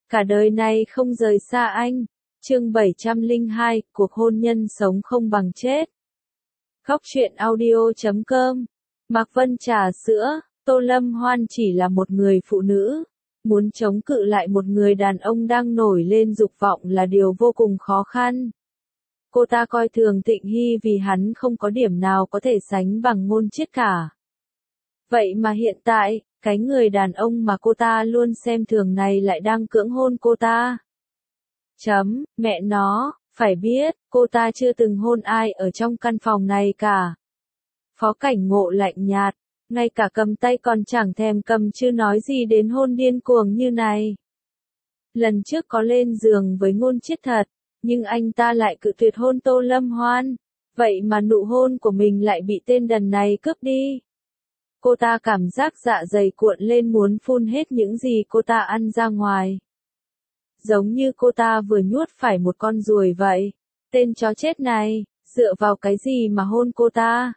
cả đời này không rời xa anh. Chương 702, cuộc hôn nhân sống không bằng chết. Góc truyện audio.com. Mạc Vân trà sữa, Tô Lâm Hoan chỉ là một người phụ nữ. Muốn chống cự lại một người đàn ông đang nổi lên dục vọng là điều vô cùng khó khăn. Cô ta coi thường Thịnh Hy vì hắn không có điểm nào có thể sánh bằng Ngôn Chiết cả. Vậy mà hiện tại, cái người đàn ông mà cô ta luôn xem thường này lại đang cưỡng hôn cô ta. Mẹ nó, phải biết, cô ta chưa từng hôn ai ở trong căn phòng này cả. Phó Cảnh Ngộ lạnh nhạt, ngay cả cầm tay còn chẳng thèm cầm chứ nói gì đến hôn điên cuồng như này. Lần trước có lên giường với Ngôn Chiết thật, nhưng anh ta lại cự tuyệt hôn Tô Lâm Hoan. Vậy mà nụ hôn của mình lại bị tên đần này cướp đi. Cô ta cảm giác dạ dày cuộn lên muốn phun hết những gì cô ta ăn ra ngoài. Giống như cô ta vừa nuốt phải một con ruồi vậy. Tên chó chết này, dựa vào cái gì mà hôn cô ta?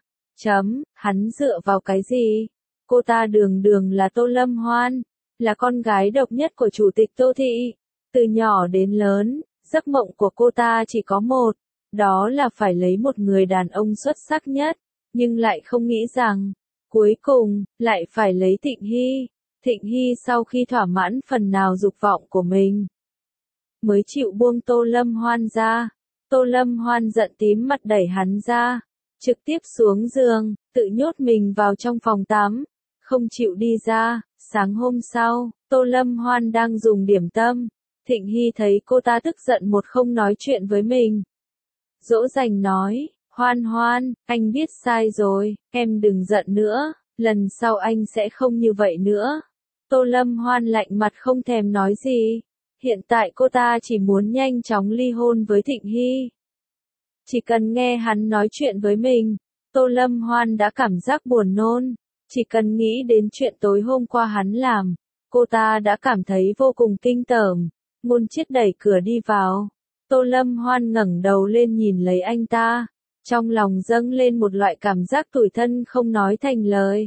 Hắn dựa vào cái gì? Cô ta đường đường là Tô Lâm Hoan, là con gái độc nhất của Chủ tịch Tô Thị. Từ nhỏ đến lớn, giấc mộng của cô ta chỉ có một, đó là phải lấy một người đàn ông xuất sắc nhất, nhưng lại không nghĩ rằng, cuối cùng, lại phải lấy Thịnh Hy. Thịnh Hy sau khi thỏa mãn phần nào dục vọng của mình, mới chịu buông Tô Lâm Hoan ra. Tô Lâm Hoan giận tím mặt đẩy hắn ra, trực tiếp xuống giường, tự nhốt mình vào trong phòng tắm, không chịu đi ra. Sáng hôm sau, Tô Lâm Hoan đang dùng điểm tâm, Thịnh Hy thấy cô ta tức giận một không nói chuyện với mình. Dỗ dành nói, Hoan Hoan, anh biết sai rồi, em đừng giận nữa, lần sau anh sẽ không như vậy nữa. Tô Lâm Hoan lạnh mặt không thèm nói gì. Hiện tại cô ta chỉ muốn nhanh chóng ly hôn với Thịnh Hy. Chỉ cần nghe hắn nói chuyện với mình, Tô Lâm Hoan đã cảm giác buồn nôn. Chỉ cần nghĩ đến chuyện tối hôm qua hắn làm, cô ta đã cảm thấy vô cùng kinh tởm. Ngôn Chiết đẩy cửa đi vào. Tô Lâm Hoan ngẩng đầu lên nhìn lấy anh ta. Trong lòng dâng lên một loại cảm giác tủi thân không nói thành lời.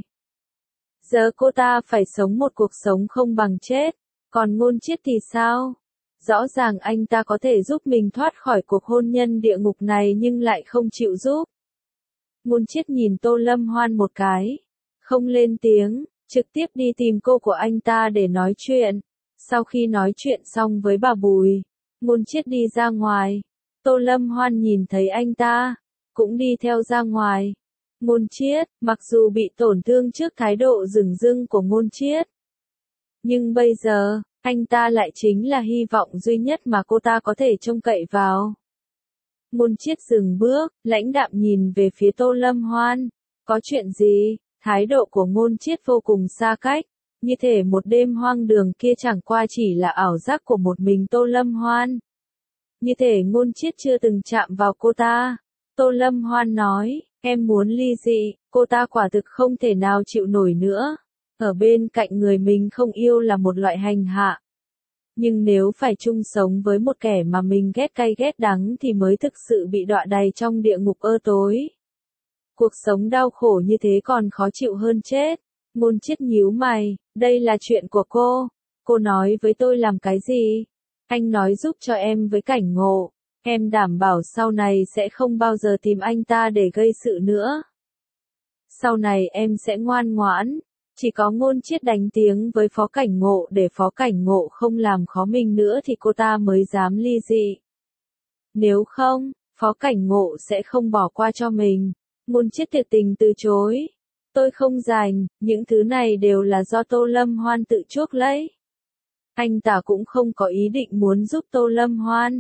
Giờ cô ta phải sống một cuộc sống không bằng chết. Còn Ngôn Chiết thì sao? Rõ ràng anh ta có thể giúp mình thoát khỏi cuộc hôn nhân địa ngục này nhưng lại không chịu giúp. Ngôn Chiết nhìn Tô Lâm Hoan một cái, không lên tiếng, trực tiếp đi tìm cô của anh ta để nói chuyện. Sau khi nói chuyện xong với bà Bùi, Ngôn Chiết đi ra ngoài. Tô Lâm Hoan nhìn thấy anh ta, cũng đi theo ra ngoài. Ngôn Chiết, mặc dù bị tổn thương trước thái độ dửng dưng của Ngôn Chiết, nhưng bây giờ, anh ta lại chính là hy vọng duy nhất mà cô ta có thể trông cậy vào. Ngôn Chiết dừng bước, lãnh đạm nhìn về phía Tô Lâm Hoan. Có chuyện gì? Thái độ của Ngôn Chiết vô cùng xa cách, như thể một đêm hoang đường kia chẳng qua chỉ là ảo giác của một mình Tô Lâm Hoan. Như thể Ngôn Chiết chưa từng chạm vào cô ta. Tô Lâm Hoan nói, em muốn ly dị. Cô ta quả thực không thể nào chịu nổi nữa. Ở bên cạnh người mình không yêu là một loại hành hạ. Nhưng nếu phải chung sống với một kẻ mà mình ghét cay ghét đắng thì mới thực sự bị đọa đày trong địa ngục tối. Cuộc sống đau khổ như thế còn khó chịu hơn chết. Ngôn Chiết nhíu mày, đây là chuyện của cô. Cô nói với tôi làm cái gì? Anh nói giúp cho em với Cảnh Ngộ. Em đảm bảo sau này sẽ không bao giờ tìm anh ta để gây sự nữa. Sau này em sẽ ngoan ngoãn. Chỉ có Ngôn Chiết đánh tiếng với Phó Cảnh Ngộ để Phó Cảnh Ngộ không làm khó mình nữa thì cô ta mới dám ly dị. Nếu không, Phó Cảnh Ngộ sẽ không bỏ qua cho mình. Ngôn Chiết tuyệt tình từ chối. Tôi không rành, những thứ này đều là do Tô Lâm Hoan tự chuốc lấy. Anh ta cũng không có ý định muốn giúp Tô Lâm Hoan.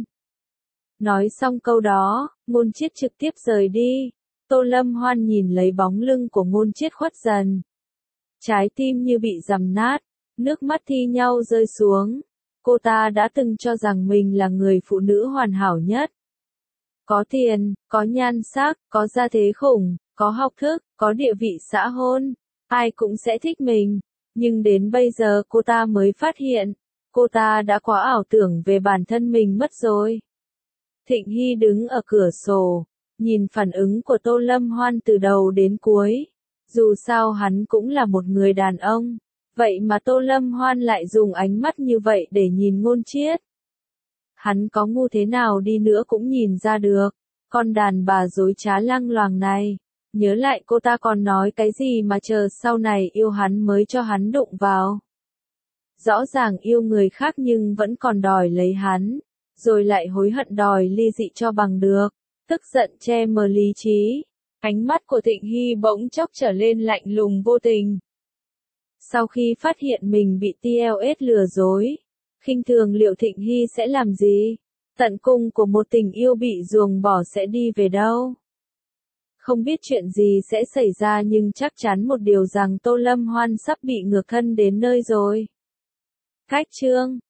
Nói xong câu đó, Ngôn Chiết trực tiếp rời đi. Tô Lâm Hoan nhìn lấy bóng lưng của Ngôn Chiết khuất dần. Trái tim như bị giằm nát, nước mắt thi nhau rơi xuống. Cô ta đã từng cho rằng mình là người phụ nữ hoàn hảo nhất. Có tiền, có nhan sắc, có gia thế khủng, có học thức, có địa vị xã hội, ai cũng sẽ thích mình. Nhưng đến bây giờ cô ta mới phát hiện, cô ta đã quá ảo tưởng về bản thân mình mất rồi. Thịnh Hy đứng ở cửa sổ, nhìn phản ứng của Tô Lâm Hoan từ đầu đến cuối. Dù sao hắn cũng là một người đàn ông, Vậy mà Tô Lâm Hoan lại dùng ánh mắt như vậy để nhìn Ngôn Chiết. Hắn có ngu thế nào đi nữa cũng nhìn ra được, con đàn bà dối trá lăng loàng này. Nhớ lại cô ta còn nói cái gì mà chờ sau này yêu hắn mới cho hắn đụng vào. Rõ ràng yêu người khác nhưng vẫn còn đòi lấy hắn, rồi lại hối hận đòi ly dị cho bằng được, tức giận che mờ lý trí. Ánh mắt của Thịnh Hy bỗng chốc trở lên lạnh lùng vô tình. Sau khi phát hiện mình bị TLS lừa dối, khinh thường liệu Thịnh Hy sẽ làm gì? Tận cùng của một tình yêu bị ruồng bỏ sẽ đi về đâu? Không biết chuyện gì sẽ xảy ra nhưng chắc chắn một điều rằng Tô Lâm Hoan sắp bị ngược thân đến nơi rồi. Cách chương